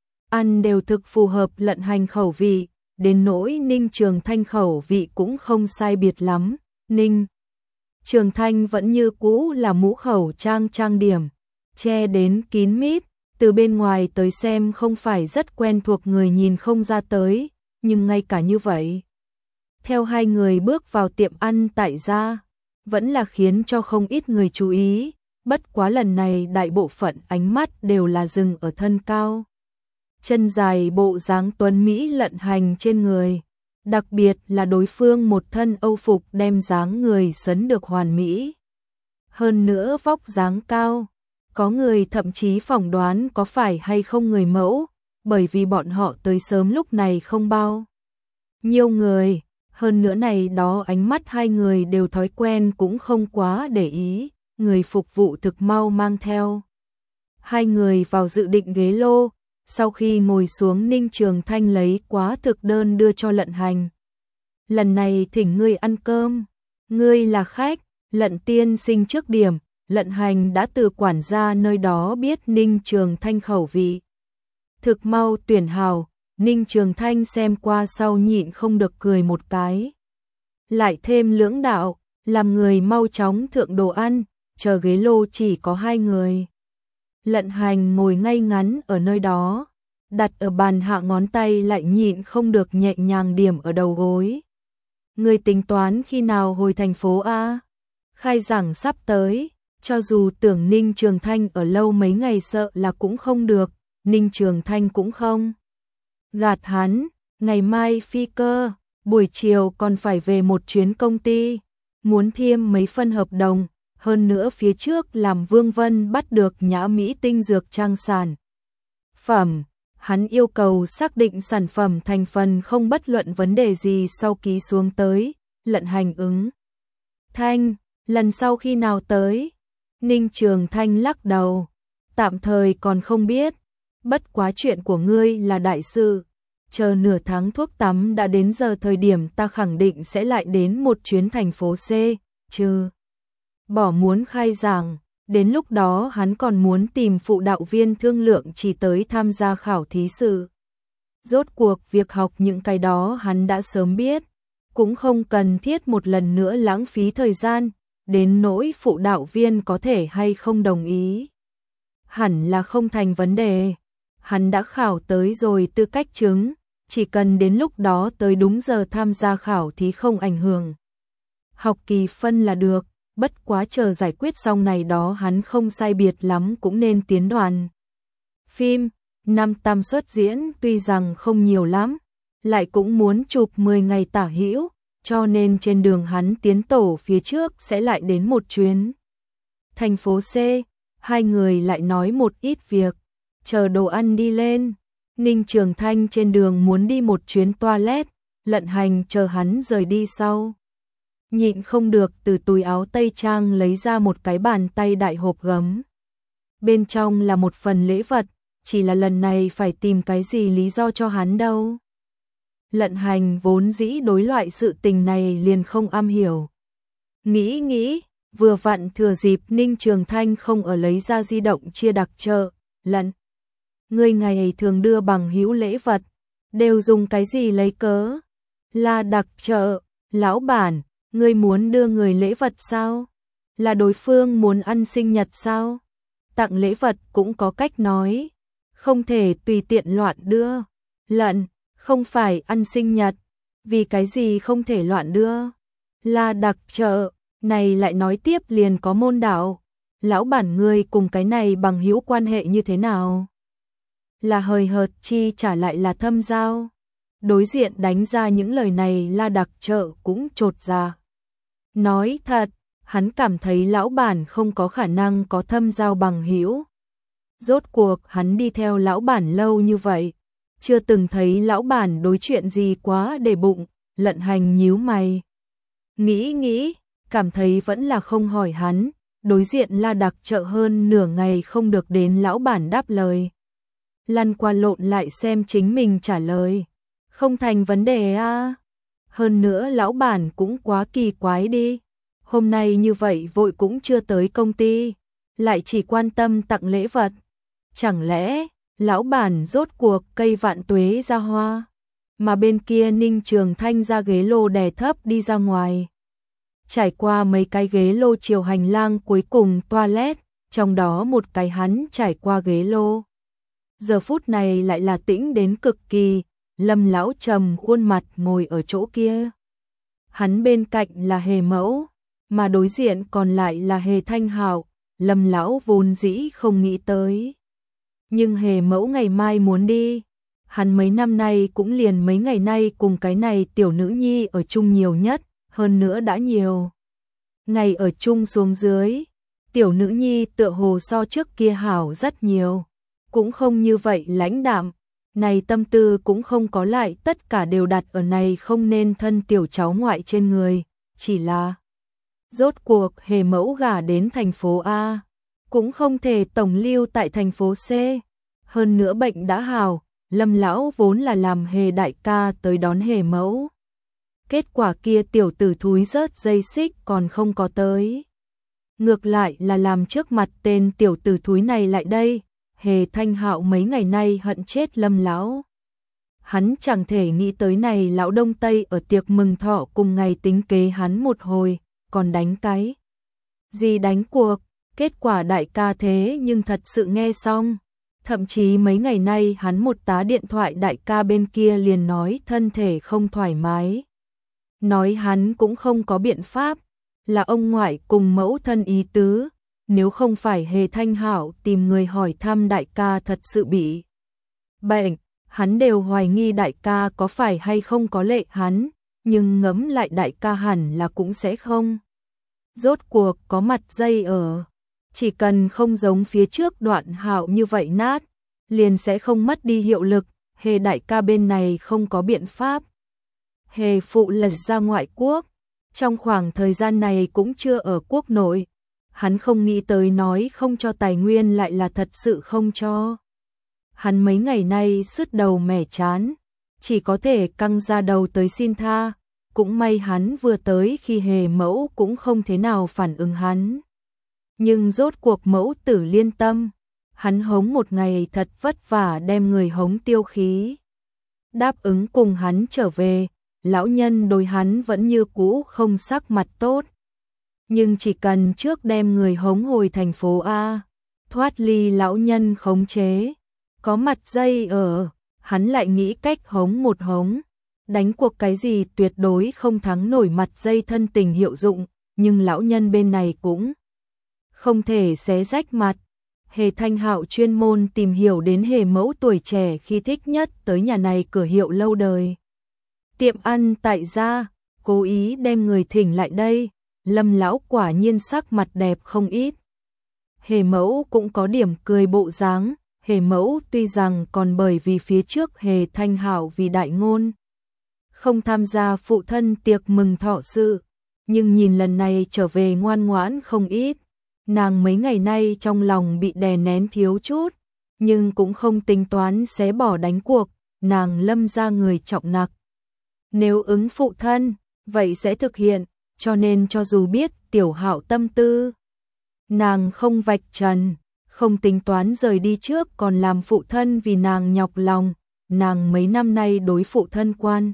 ăn đều thực phù hợp Lận Hành khẩu vị, đến nỗi Ninh Trường Thanh khẩu vị cũng không sai biệt lắm. Ninh Trường Thanh vẫn như cũ là mũ khẩu trang trang điểm, che đến kín mít, từ bên ngoài tới xem không phải rất quen thuộc người nhìn không ra tới, nhưng ngay cả như vậy. Theo hai người bước vào tiệm ăn tại gia, vẫn là khiến cho không ít người chú ý, bất quá lần này đại bộ phận ánh mắt đều là dừng ở thân cao. Chân dài bộ dáng tuấn Mỹ Lận Hành trên người, đặc biệt là đối phương một thân âu phục đem dáng người sấn được hoàn mỹ. Hơn nữa vóc dáng cao, có người thậm chí phỏng đoán có phải hay không người mẫu, bởi vì bọn họ tới sớm lúc này không bao nhiêu người, hơn nữa này đó ánh mắt hai người đều thói quen cũng không quá để ý, người phục vụ thực mau mang theo. Hai người vào dự định ghế lô, sau khi ngồi xuống Ninh Trường Thanh lấy quá thực đơn đưa cho Lận Hành. Lần này thỉnh ngươi ăn cơm, ngươi là khách, Lận tiên sinh trước điểm, Lận Hành đã từ quản gia nơi đó biết Ninh Trường Thanh khẩu vị. Thực mau tuyển hào, Ninh Trường Thanh xem qua sau nhịn không được cười một cái. Lại thêm lưỡng đạo, làm người mau chóng thượng đồ ăn, chờ ghế lô chỉ có hai người. Lận Hành ngồi ngay ngắn ở nơi đó, đặt ở bàn hạ ngón tay lại nhịn không được nhẹ nhàng điểm ở đầu gối. Người tính toán khi nào hồi thành phố A? Khai giảng sắp tới, cho dù tưởng Ninh Trường Thanh ở lâu mấy ngày sợ là cũng không được, Ninh Trường Thanh cũng không gạt hắn, ngày mai phi cơ, buổi chiều còn phải về một chuyến công ty, muốn thêm mấy phân hợp đồng, hơn nữa phía trước làm Vương Vân bắt được Nhã Mỹ tinh dược trang sản phẩm, hắn yêu cầu xác định sản phẩm thành phần không bất luận vấn đề gì sau ký xuống tới, Lận Hành ứng. Thanh, lần sau khi nào tới? Ninh Trường Thanh lắc đầu, tạm thời còn không biết, bất quá chuyện của ngươi là đại sự, chờ nửa tháng thuốc tắm đã đến giờ thời điểm ta khẳng định sẽ lại đến một chuyến thành phố C, chứ bỏ muốn khai giảng, đến lúc đó hắn còn muốn tìm phụ đạo viên thương lượng chỉ tới tham gia khảo thí sự. Rốt cuộc việc học những cái đó hắn đã sớm biết, cũng không cần thiết một lần nữa lãng phí thời gian, đến nỗi phụ đạo viên có thể hay không đồng ý. Hẳn là không thành vấn đề, hắn đã khảo tới rồi tư cách chứng, chỉ cần đến lúc đó tới đúng giờ tham gia khảo thí không ảnh hưởng học kỳ phân là được, bất quá chờ giải quyết xong này đó hắn không sai biệt lắm cũng nên tiến đoàn. Phim, năm tam suất diễn tuy rằng không nhiều lắm, lại cũng muốn chụp mười ngày tả hữu, cho nên trên đường hắn tiến tổ phía trước sẽ lại đến một chuyến. Thành phố C, hai người lại nói một ít việc, chờ đồ ăn đi lên. Ninh Trường Thanh trên đường muốn đi một chuyến toilet, Lận Hành chờ hắn rời đi sau. nhịn không được từ túi áo tây trang lấy ra một cái bàn tay đại hộp gấm. Bên trong là một phần lễ vật, chỉ là lần này phải tìm cái gì lý do cho hắn đâu. Lận Hành vốn dĩ đối loại sự tình này liền không am hiểu. Nghĩ nghĩ, vừa vặn thừa dịp Ninh Trường Thanh không ở lấy ra di động chia đặc trợ, Lận. Ngươi ngày thường đưa bằng hữu lễ vật, đều dùng cái gì lấy cớ? Là đặc trợ, lão bản, ngươi muốn đưa người lễ vật sao? Là đối phương muốn ăn sinh nhật sao? Tặng lễ vật cũng có cách nói, không thể tùy tiện loạn đưa. Lận, không phải ăn sinh nhật, vì cái gì không thể loạn đưa? Là đặc trợ, này lại nói tiếp liền có môn đạo. Lão bản ngươi cùng cái này bằng hữu quan hệ như thế nào? Là hời hợt chi trả lại là thâm giao? Đối diện đánh ra những lời này La đặc trợ cũng chột dạ. Nói thật, hắn cảm thấy lão bản không có khả năng có thâm giao bằng hữu. Rốt cuộc hắn đi theo lão bản lâu như vậy, chưa từng thấy lão bản đối chuyện gì quá để bụng. Lận Hành nhíu mày. Nghĩ nghĩ, cảm thấy vẫn là không hỏi hắn, đối diện La đặc trợ hơn nửa ngày không được đến lão bản đáp lời. Lăn qua lộn lại xem chính mình trả lời. Không thành vấn đề a. À. Hơn nữa lão bản cũng quá kỳ quái đi. Hôm nay như vậy vội cũng chưa tới công ty, lại chỉ quan tâm tặng lễ vật. Chẳng lẽ lão bản rốt cuộc cây vạn tuế ra hoa, mà bên kia Ninh Trường Thanh ra ghế lô đè thấp đi ra ngoài. Trải qua mấy cái ghế lô chiều hành lang cuối cùng toilet, trong đó một cái hắn trải qua ghế lô. Giờ phút này lại là tĩnh đến cực kỳ, Lâm lão trầm khuôn mặt ngồi ở chỗ kia. Hắn bên cạnh là Hề Mẫu, mà đối diện còn lại là Hề Thanh Hạo. Lâm lão vốn dĩ không nghĩ tới. Nhưng Hề Mẫu ngày mai muốn đi. Hắn mấy năm nay cũng liền mấy ngày nay cùng cái này tiểu nữ nhi ở chung nhiều nhất, hơn nữa đã nhiều ngày ở chung xuống dưới. Tiểu nữ nhi tựa hồ so trước kia hảo rất nhiều, cũng không như vậy lãnh đạm. Này tâm tư cũng không có lại tất cả đều đặt ở này không nên thân tiểu cháu ngoại trên người, chỉ là rốt cuộc Hề Mẫu gả đến thành phố A, cũng không thể tổng lưu tại thành phố C. Hơn nữa bệnh đã hào, Lâm lão vốn là làm Hề đại ca tới đón Hề Mẫu. Kết quả kia tiểu tử thúi rớt dây xích còn không có tới. Ngược lại là làm trước mặt tên tiểu tử thúi này lại đây. Hề Thanh Hạo mấy ngày nay hận chết Lâm lão. Hắn chẳng thể nghĩ tới này lão Đông Tây ở tiệc mừng thọ cùng ngày tính kế hắn một hồi, còn đánh cái gì đánh cuộc. Kết quả đại ca thế nhưng thật sự nghe xong. Thậm chí mấy ngày nay hắn một tá điện thoại đại ca bên kia liền nói thân thể không thoải mái. Nói hắn cũng không có biện pháp, là ông ngoại cùng mẫu thân ý tứ. Nếu không phải Hề Thanh Hạo tìm người hỏi thăm đại ca thật sự bị bệnh, hắn đều hoài nghi đại ca có phải hay không có lệ hắn, nhưng ngẫm lại đại ca hẳn là cũng sẽ không. Rốt cuộc có mặt dây ở, chỉ cần không giống phía trước Đoạn Hạo như vậy nát, liền sẽ không mất đi hiệu lực. Hề đại ca bên này không có biện pháp. Hề phụ lật ra ngoại quốc, trong khoảng thời gian này cũng chưa ở quốc nội. Hắn không nghĩ tới nói không cho tài nguyên lại là thật sự không cho. Hắn mấy ngày nay sứt đầu mẻ chán, chỉ có thể căng ra đầu tới xin tha. Cũng may hắn vừa tới khi Hề Mẫu cũng không thế nào phản ứng hắn. Nhưng rốt cuộc mẫu tử liên tâm, hắn hống một ngày thật vất vả đem người hống tiêu khí. Đáp ứng cùng hắn trở về, lão nhân đối hắn vẫn như cũ không sắc mặt tốt. Nhưng chỉ cần trước đem người hống hồi thành phố A, thoát ly lão nhân khống chế, có mặt dây ở, hắn lại nghĩ cách hống một hống. Đánh cuộc cái gì tuyệt đối không thắng nổi mặt dây thân tình hiệu dụng, nhưng lão nhân bên này cũng không thể xé rách mặt. Hề Thanh Hạo chuyên môn tìm hiểu đến Hề Mẫu tuổi trẻ khi thích nhất tới nhà này cửa hiệu lâu đời. Tiệm ăn tại gia, cố ý đem người thỉnh lại đây. Lâm lão quả nhiên sắc mặt đẹp không ít. Hề Mẫu cũng có điểm cười bộ dáng. Hề Mẫu tuy rằng còn bởi vì phía trước Hề Thanh Hạo vì đại ngôn không tham gia phụ thân tiệc mừng thọ sự, nhưng nhìn lần này trở về ngoan ngoãn không ít. Nàng mấy ngày nay trong lòng bị đè nén thiếu chút, nhưng cũng không tính toán xé bỏ đánh cuộc, nàng lâm ra người trọng nặc. Nếu ứng phụ thân, vậy sẽ thực hiện, cho nên cho dù biết Tiểu Hạo tâm tư, nàng không vạch trần, không tính toán rời đi trước còn làm phụ thân vì nàng nhọc lòng, nàng mấy năm nay đối phụ thân quan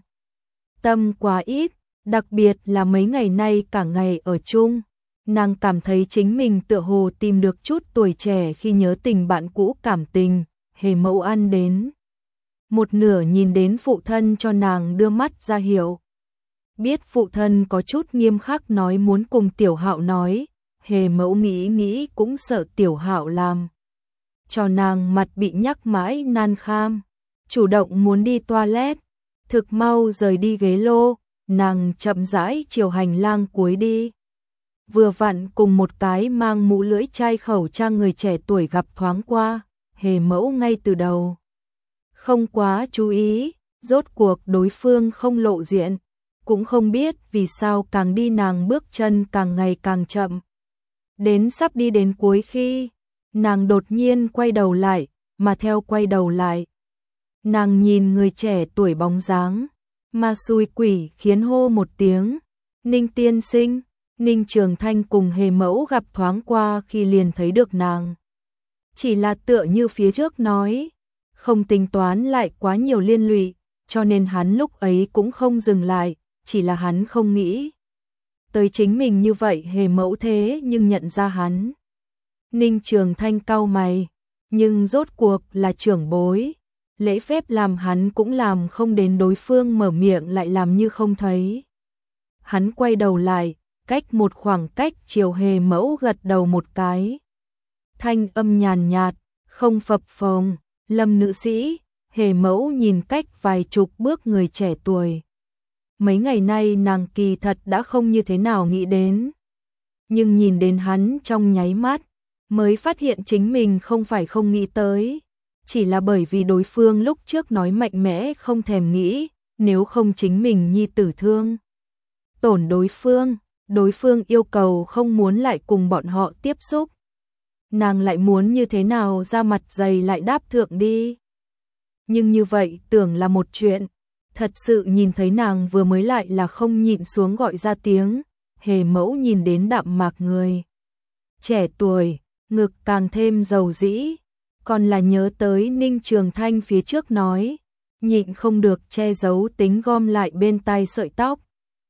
tâm quá ít, đặc biệt là mấy ngày nay cả ngày ở chung. Nàng cảm thấy chính mình tựa hồ tìm được chút tuổi trẻ khi nhớ tình bạn cũ cảm tình, Hề Mẫu ăn đến. Một nửa nhìn đến phụ thân cho nàng đưa mắt ra hiệu. Biết phụ thân có chút nghiêm khắc nói muốn cùng Tiểu Hạo nói, Hề Mẫu nghĩ nghĩ cũng sợ Tiểu Hạo làm cho nàng mặt bị nhắc mãi nan kham, chủ động muốn đi toilet, thực mau rời đi ghế lô, nàng chậm rãi chiều hành lang cuối đi. Vừa vặn cùng một cái mang mũ lưỡi chai khẩu trang người trẻ tuổi gặp thoáng qua, Hề Mẫu ngay từ đầu không quá chú ý, rốt cuộc đối phương không lộ diện, cũng không biết vì sao càng đi nàng bước chân càng ngày càng chậm. Đến sắp đi đến cuối khi, nàng đột nhiên quay đầu lại, mà theo quay đầu lại, nàng nhìn người trẻ tuổi bóng dáng, mà xui quỷ khiến hô một tiếng, Ninh tiên sinh. Ninh Trường Thanh cùng Hề Mẫu gặp thoáng qua khi liền thấy được nàng. Chỉ là tựa như phía trước nói, không tính toán lại quá nhiều liên lụy, cho nên hắn lúc ấy cũng không dừng lại, chỉ là hắn không nghĩ tới chính mình như vậy. Hề Mẫu thế nhưng nhận ra hắn. Ninh Trường Thanh cau mày, nhưng rốt cuộc là trưởng bối, lễ phép làm hắn cũng làm không đến, đối phương mở miệng lại làm như không thấy. Hắn quay đầu lại, cách một khoảng cách chiều Hề Mẫu gật đầu một cái. Thanh âm nhàn nhạt, không phập phồng, Lâm nữ sĩ. Hề Mẫu nhìn cách vài chục bước người trẻ tuổi. Mấy ngày nay nàng kỳ thật đã không như thế nào nghĩ đến. Nhưng nhìn đến hắn trong nháy mắt, mới phát hiện chính mình không phải không nghĩ tới. Chỉ là bởi vì đối phương lúc trước nói mạnh mẽ không thèm nghĩ, nếu không chính mình nhi tử thương tổn đối phương. Đối phương yêu cầu không muốn lại cùng bọn họ tiếp xúc. Nàng lại muốn như thế nào ra mặt dày lại đáp thượng đi. Nhưng như vậy tưởng là một chuyện, thật sự nhìn thấy nàng vừa mới lại là không nhịn xuống gọi ra tiếng. Hề Mẫu nhìn đến đạm mạc người trẻ tuổi, ngực càng thêm dầu dĩ, còn là nhớ tới Ninh Trường Thanh phía trước nói, nhịn không được che giấu tính gom lại bên tai sợi tóc.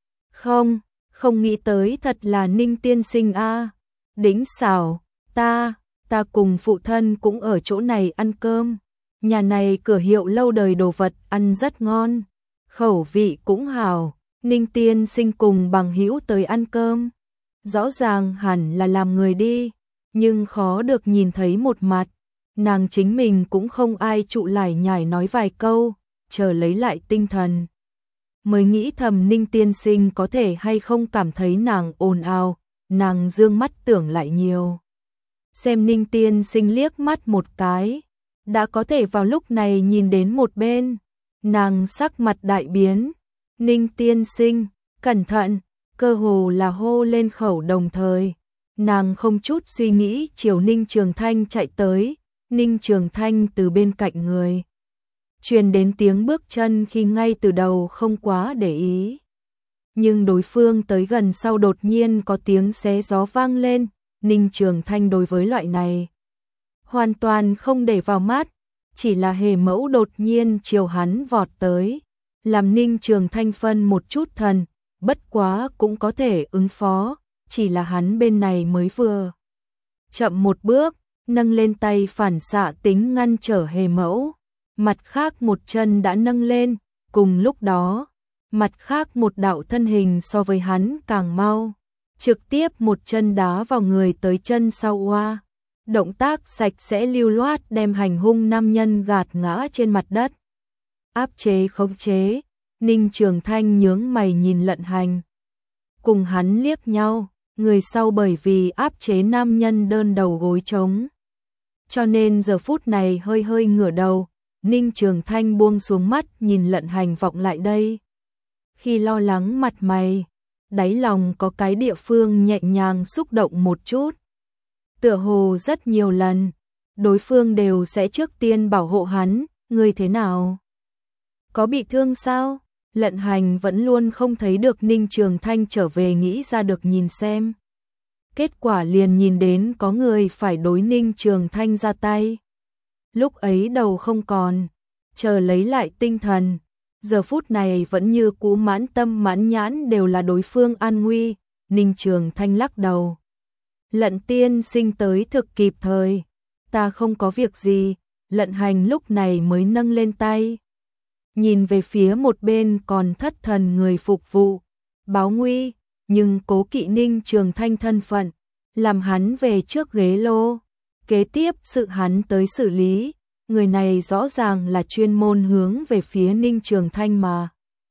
Không, không nghĩ tới thật là Ninh tiên sinh a, à. Đỉnh xảo, ta, ta cùng phụ thân cũng ở chỗ này ăn cơm. Nhà này cửa hiệu lâu đời đồ vật ăn rất ngon, khẩu vị cũng hảo. Ninh tiên sinh cùng bằng hữu tới ăn cơm, rõ ràng hẳn là làm người đi, nhưng khó được nhìn thấy một mặt. Nàng chính mình cũng không ai trụ lải nhải nói vài câu, chờ lấy lại tinh thần. Mới nghĩ thầm Ninh tiên sinh có thể hay không cảm thấy nàng ồn ào, nàng dương mắt tưởng lại nhiều. Xem Ninh tiên sinh liếc mắt một cái, đã có thể vào lúc này nhìn đến một bên, nàng sắc mặt đại biến. Ninh tiên sinh, cẩn thận, cơ hồ là hô lên khẩu đồng thời. Nàng không chút suy nghĩ chiều Ninh Trường Thanh chạy tới, Ninh Trường Thanh từ bên cạnh người truyền đến tiếng bước chân khi ngay từ đầu không quá để ý. Nhưng đối phương tới gần sau đột nhiên có tiếng xé gió vang lên, Ninh Trường Thanh đối với loại này hoàn toàn không để vào mắt, chỉ là Hề Mẫu đột nhiên chiều hắn vọt tới, làm Ninh Trường Thanh phân một chút thần, bất quá cũng có thể ứng phó, chỉ là hắn bên này mới vừa chậm một bước, nâng lên tay phản xạ tính ngăn trở Hề Mẫu. Mặt khác một chân đã nâng lên, cùng lúc đó, mặt khác một đạo thân hình so với hắn càng mau, trực tiếp một chân đá vào người tới chân sau oa. Động tác sạch sẽ lưu loát đem hành hung nam nhân gạt ngã trên mặt đất. Áp chế khống chế, Ninh Trường Thanh nhướng mày nhìn Lận Hành. Cùng hắn liếc nhau, người sau bởi vì áp chế nam nhân đơn đầu gối trống, cho nên giờ phút này hơi hơi ngửa đầu. Ninh Trường Thanh buông xuống mắt nhìn Lận Hành vọng lại đây. Khi lo lắng mặt mày, đáy lòng có cái địa phương nhẹ nhàng xúc động một chút. Tựa hồ rất nhiều lần, đối phương đều sẽ trước tiên bảo hộ hắn, ngươi thế nào? Có bị thương sao? Lận Hành vẫn luôn không thấy được Ninh Trường Thanh trở về, nghĩ ra được nhìn xem. Kết quả liền nhìn đến có người phải đối Ninh Trường Thanh ra tay. Lúc ấy đầu không còn, chờ lấy lại tinh thần, giờ phút này vẫn như cũ mãn tâm mãn nhãn đều là đối phương an nguy. Ninh Trường Thanh lắc đầu. Lận tiên sinh tới thực kịp thời, ta không có việc gì. Lận Hành lúc này mới nâng lên tay, nhìn về phía một bên còn thất thần người phục vụ, báo nguy, nhưng cố kỵ Ninh Trường Thanh thân phận, làm hắn về trước ghế lô. Kế tiếp sự hắn tới xử lý, người này rõ ràng là chuyên môn hướng về phía Ninh Trường Thanh mà.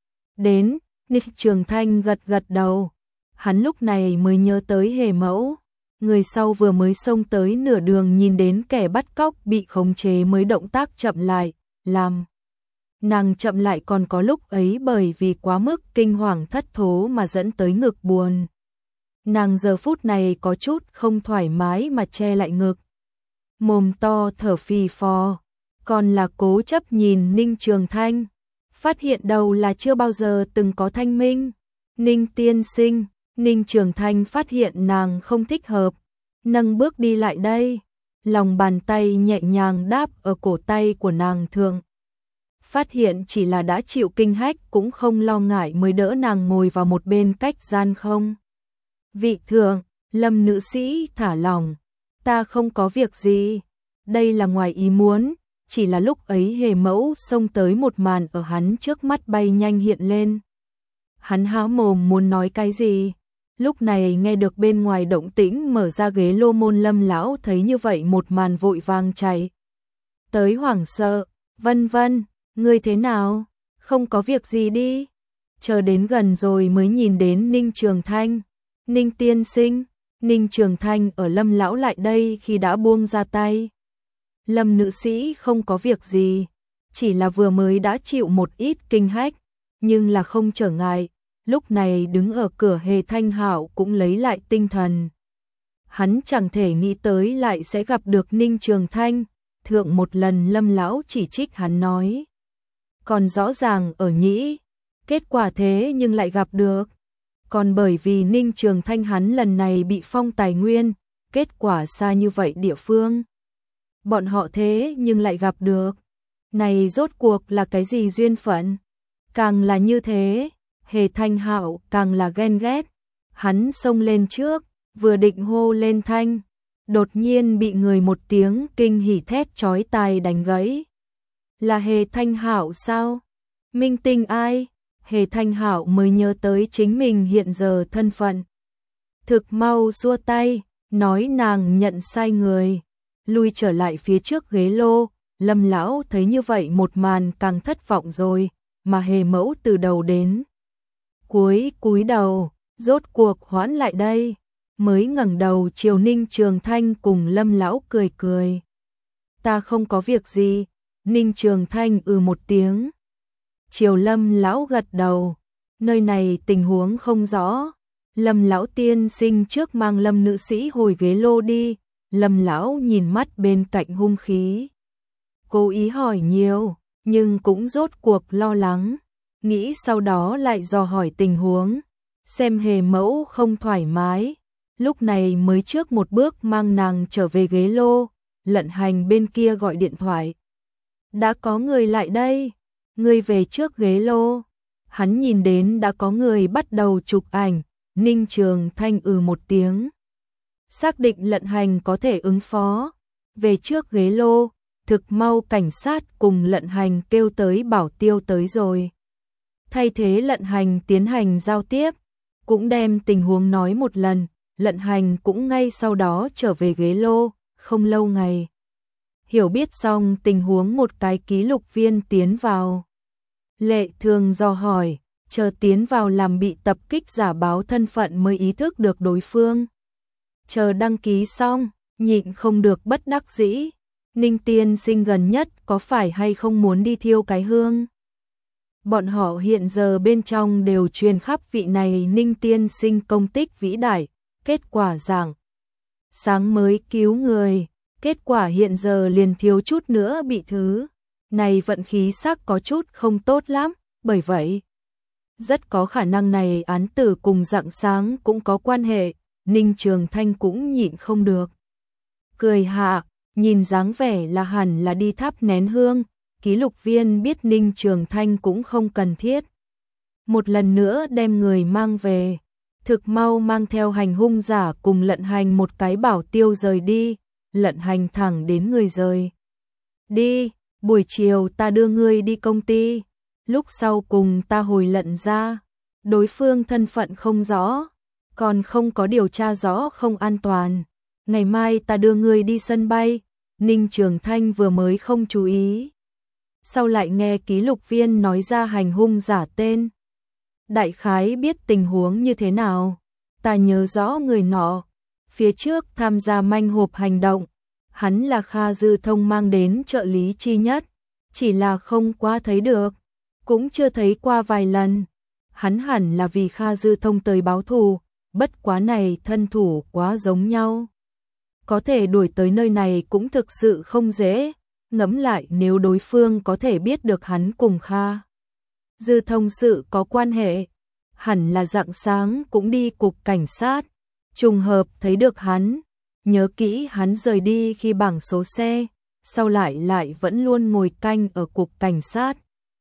Đến, Ninh Trường Thanh gật gật đầu, hắn lúc này mới nhớ tới Hề Mẫu. Người sau vừa mới xông tới nửa đường nhìn đến kẻ bắt cóc bị khống chế mới động tác chậm lại, làm nàng chậm lại còn có lúc ấy bởi vì quá mức kinh hoàng thất thố mà dẫn tới ngực buồn. Nàng giờ phút này có chút không thoải mái mà che lại ngực, mồm to thở phì phò, còn là cố chấp nhìn Ninh Trường Thanh, phát hiện đầu là chưa bao giờ từng có thanh minh. Ninh tiên sinh, Ninh Trường Thanh phát hiện nàng không thích hợp, nâng bước đi lại đây, lòng bàn tay nhẹ nhàng đáp ở cổ tay của nàng thượng. Phát hiện chỉ là đã chịu kinh hách cũng không lo ngại mới đỡ nàng ngồi vào một bên cách gian không. Vị thượng, Lâm nữ sĩ thả lòng, ta không có việc gì, đây là ngoài ý muốn, chỉ là lúc ấy Hề Mẫu xông tới một màn ở hắn trước mắt bay nhanh hiện lên. Hắn há mồm muốn nói cái gì, lúc này nghe được bên ngoài động tĩnh mở ra ghế lô môn. Lâm lão thấy như vậy một màn vội vàng chạy tới, hoảng sợ, vân vân, ngươi thế nào, không có việc gì đi. Chờ đến gần rồi mới nhìn đến Ninh Trường Thanh. Ninh tiên sinh, Ninh Trường Thanh ở Lâm lão lại đây khi đã buông ra tay. Lâm nữ sĩ không có việc gì, chỉ là vừa mới đã chịu một ít kinh hách, nhưng là không trở ngại. Lúc này đứng ở cửa Hề Thanh Hạo cũng lấy lại tinh thần. Hắn chẳng thể nghĩ tới lại sẽ gặp được Ninh Trường Thanh, thượng một lần Lâm lão chỉ trích hắn nói. Còn rõ ràng ở nhĩ, kết quả thế nhưng lại gặp được. Còn bởi vì Ninh Trường Thanh hắn lần này bị phong tài nguyên, kết quả xa như vậy địa phương. Bọn họ thế nhưng lại gặp được. Này rốt cuộc là cái gì duyên phận? Càng là như thế, Hề Thanh Hạo càng là ghen ghét. Hắn xông lên trước, vừa định hô lên thanh, đột nhiên bị người một tiếng kinh hỉ thét chói tai đánh gãy. Là Hề Thanh Hạo sao? Minh tinh ai? Hề Thanh Hạo mới nhớ tới chính mình hiện giờ thân phận. Thực mau xua tay, nói nàng nhận sai người, lui trở lại phía trước ghế lô. Lâm lão thấy như vậy một màn càng thất vọng rồi, mà Hề Mẫu từ đầu đến cuối cúi đầu, rốt cuộc hoãn lại đây, mới ngẩng đầu chiều Ninh Trường Thanh cùng Lâm lão cười cười. Ta không có việc gì. Ninh Trường Thanh ừ một tiếng. Chiều Lâm lão gật đầu, nơi này tình huống không rõ, Lâm lão tiên sinh trước mang Lâm nữ sĩ hồi ghế lô đi. Lâm lão nhìn mắt bên cạnh hung khí, cố ý hỏi nhiều, nhưng cũng rốt cuộc lo lắng, nghĩ sau đó lại dò hỏi tình huống, xem Hề Mẫu không thoải mái, lúc này mới trước một bước mang nàng trở về ghế lô. Lận Hành bên kia gọi điện thoại, đã có người lại đây, ngươi về trước ghế lô. Hắn nhìn đến đã có người bắt đầu chụp ảnh. Ninh Trường Thanh ừ một tiếng, xác định Lận Hành có thể ứng phó, về trước ghế lô. Thực mau cảnh sát cùng Lận Hành kêu tới bảo tiêu tới rồi, thay thế Lận Hành tiến hành giao tiếp, cũng đem tình huống nói một lần. Lận Hành cũng ngay sau đó trở về ghế lô. Không lâu ngày, hiểu biết xong tình huống, một cái ký lục viên tiến vào. Lệ Thường dò hỏi, chờ tiến vào làm bị tập kích giả báo thân phận mới ý thức được đối phương. Chờ đăng ký xong, nhịn không được bất đắc dĩ. Ninh tiên sinh gần nhất có phải hay không muốn đi thiêu cái hương? Bọn họ hiện giờ bên trong đều truyền khắp vị này Ninh tiên sinh công tích vĩ đại, kết quả rằng sáng mới cứu người, kết quả hiện giờ liền thiếu chút nữa bị thứ. Này vận khí sắc có chút không tốt lắm, bởi vậy rất có khả năng này án tử cùng rạng sáng cũng có quan hệ, Ninh Trường Thanh cũng nhịn không được. Cười hạ, nhìn dáng vẻ là hẳn là đi thắp nén hương, ký lục viên biết Ninh Trường Thanh cũng không cần thiết. Một lần nữa đem người mang về, thực mau mang theo hành hung giả cùng Lận Hành một cái bảo tiêu rời đi, Lận Hành thẳng đến người rời. Đi, buổi chiều ta đưa ngươi đi công ty, lúc sau cùng ta hồi Lận ra, đối phương thân phận không rõ, còn không có điều tra rõ không an toàn. Ngày mai ta đưa ngươi đi sân bay, Ninh Trường Thanh vừa mới không chú ý. Sau lại nghe ký lục viên nói ra hành hung giả tên. Đại khái biết tình huống như thế nào, ta nhớ rõ người nọ, phía trước tham gia manh hộp hành động, hắn là Kha Dư Thông mang đến trợ lý chi nhất, chỉ là không qua thấy được, cũng chưa thấy qua vài lần. Hắn hẳn là vì Kha Dư Thông tới báo thù, bất quá này thân thủ quá giống nhau. Có thể đuổi tới nơi này cũng thực sự không dễ, ngẫm lại nếu đối phương có thể biết được hắn cùng Kha Dư Thông sự có quan hệ, hẳn là rạng sáng cũng đi cục cảnh sát, trùng hợp thấy được hắn, nhớ kỹ hắn rời đi khi bảng số xe, sau lại lại vẫn luôn ngồi canh ở cục cảnh sát.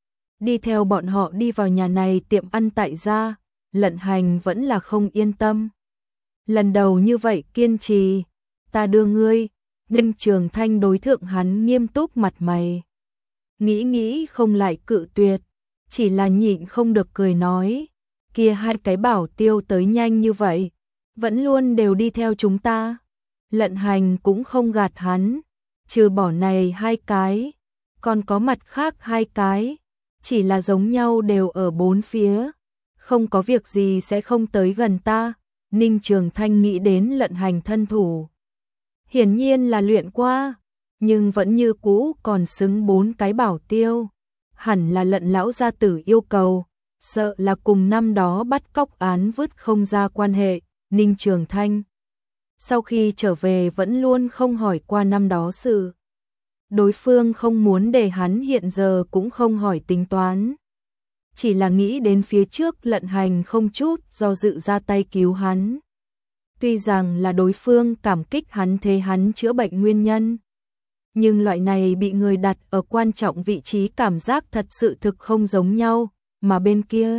Đi theo bọn họ đi vào nhà này tiệm ăn tại gia, Lận Hành vẫn là không yên tâm. Lần đầu như vậy kiên trì, ta đưa ngươi, Ninh Trường Thanh đối thượng hắn nghiêm túc mặt mày. Nghĩ nghĩ không lại cự tuyệt, chỉ là nhịn không được cười nói, kia hai cái bảo tiêu tới nhanh như vậy, vẫn luôn đều đi theo chúng ta. Lận Hành cũng không gạt hắn, trừ bỏ này hai cái, còn có mặt khác hai cái, chỉ là giống nhau đều ở bốn phía, không có việc gì sẽ không tới gần ta. Ninh Trường Thanh nghĩ đến Lận Hành thân thủ, hiển nhiên là luyện qua, nhưng vẫn như cũ còn xứng bốn cái bảo tiêu, hẳn là Lận lão gia tử yêu cầu, sợ là cùng năm đó bắt cóc án vứt không ra quan hệ. Ninh Trường Thanh sau khi trở về vẫn luôn không hỏi qua năm đó sự. Đối phương không muốn để hắn hiện giờ cũng không hỏi tính toán. Chỉ là nghĩ đến phía trước Lận Hành không chút do dự ra tay cứu hắn. Tuy rằng là đối phương cảm kích hắn thế hắn chữa bệnh nguyên nhân, nhưng loại này bị người đặt ở quan trọng vị trí cảm giác thật sự thực không giống nhau, mà bên kia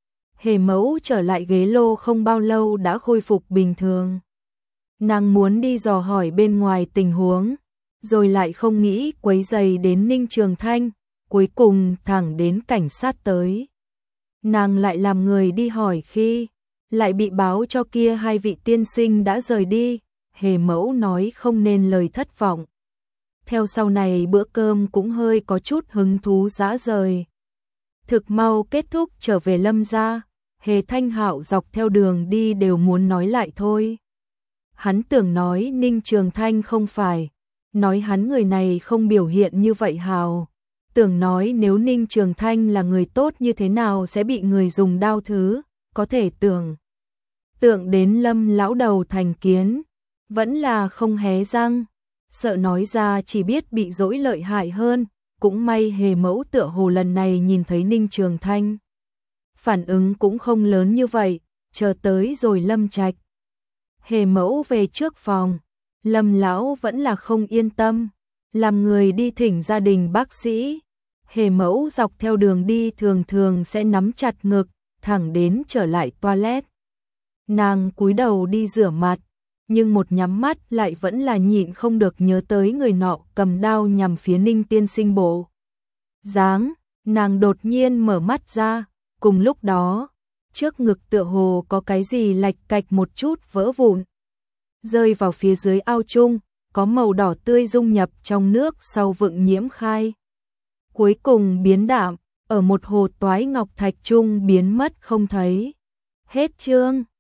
Hề Mẫu trở lại ghế lô không bao lâu đã khôi phục bình thường. Nàng muốn đi dò hỏi bên ngoài tình huống, rồi lại không nghĩ quấy rầy đến Ninh Trường Thanh, cuối cùng thẳng đến cảnh sát tới. Nàng lại làm người đi hỏi khi, lại bị báo cho kia hai vị tiên sinh đã rời đi, Hề Mẫu nói không nên lời thất vọng. Theo sau này bữa cơm cũng hơi có chút hứng thú dã rời. Thực mau kết thúc trở về Lâm gia, Hề Thanh Hạo dọc theo đường đi đều muốn nói lại thôi. Hắn tưởng nói Ninh Trường Thanh không phải, nói hắn người này không biểu hiện như vậy hào. Tưởng nói nếu Ninh Trường Thanh là người tốt như thế nào sẽ bị người dùng đao thứ, có thể tưởng. Tượng đến Lâm lão đầu thành kiến, vẫn là không hé răng, sợ nói ra chỉ biết bị dỗi lợi hại hơn, cũng may Hề Mẫu tựa hồ lần này nhìn thấy Ninh Trường Thanh. Phản ứng cũng không lớn như vậy, chờ tới rồi Lâm Trạch. Hề Mẫu về trước phòng, Lâm lão vẫn là không yên tâm, làm người đi thỉnh gia đình bác sĩ. Hề Mẫu dọc theo đường đi thường thường sẽ nắm chặt ngực, thẳng đến trở lại toilet. Nàng cúi đầu đi rửa mặt, nhưng một nhắm mắt lại vẫn là nhịn không được nhớ tới người nọ cầm đao nhằm phía Ninh tiên sinh bộ dáng. Nàng đột nhiên mở mắt ra, cùng lúc đó, trước ngực tựa hồ có cái gì lạch cạch một chút vỡ vụn, rơi vào phía dưới ao chung, có màu đỏ tươi dung nhập trong nước sau vựng nhiễm khai. Cuối cùng biến đạm, ở một hồ toái ngọc thạch chung biến mất không thấy. Hết chương.